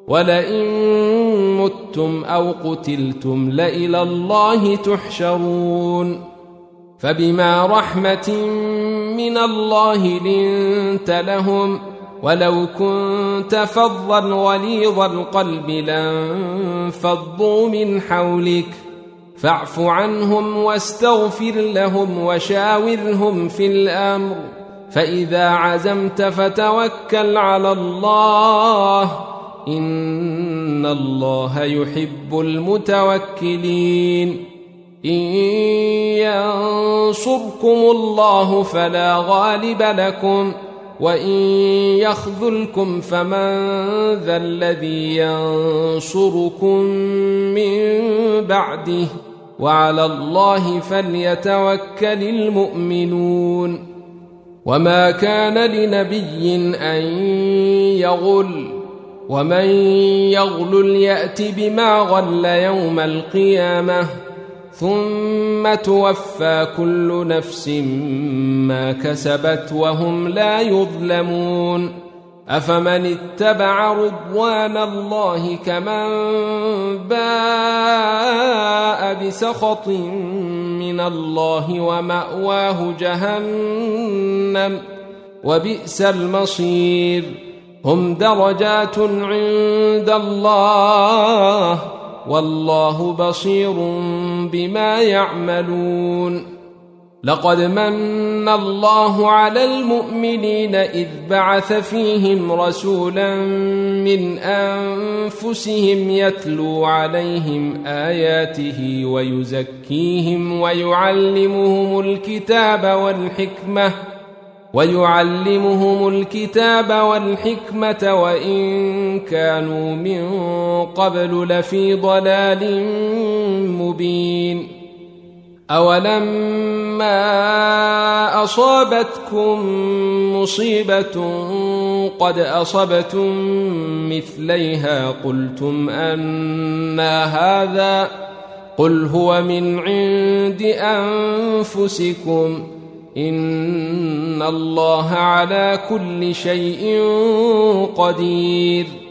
ولئن متم أو قتلتم لإلى الله تحشرون فبما رحمة من الله لنت لهم ولو كنت فظا غليظ القلب لانفضوا من حولك فاعف عنهم واستغفر لهم وشاورهم في الأمر فإذا عزمت فتوكل على الله إن الله يحب المتوكلين إن ينصركم الله فلا غالب لكم وإن يخذلكم فمن ذا الذي ينصركم من بعده وعلى الله فليتوكل المؤمنون وما كان لنبي أن يغل ومن يغلل يأت بما غل يوم القيامة ثم توفى كل نفس ما كسبت وهم لا يظلمون أفمن اتبع رضوان الله كمن باء بسخط من الله ومأواه جهنم وبئس المصير هم درجات عند الله والله بصير بما يعملون لقد من الله على المؤمنين إذ بعث فيهم رسولا من أنفسهم يتلو عليهم آياته ويزكيهم ويعلمهم الكتاب والحكمة وإن كانوا من قبل لفي ضلال مبين أولما أصابتكم مصيبة قد أصبتم مثليها قلتم أنى هذا قل هو من عند أنفسكم إن الله على كل شيء قدير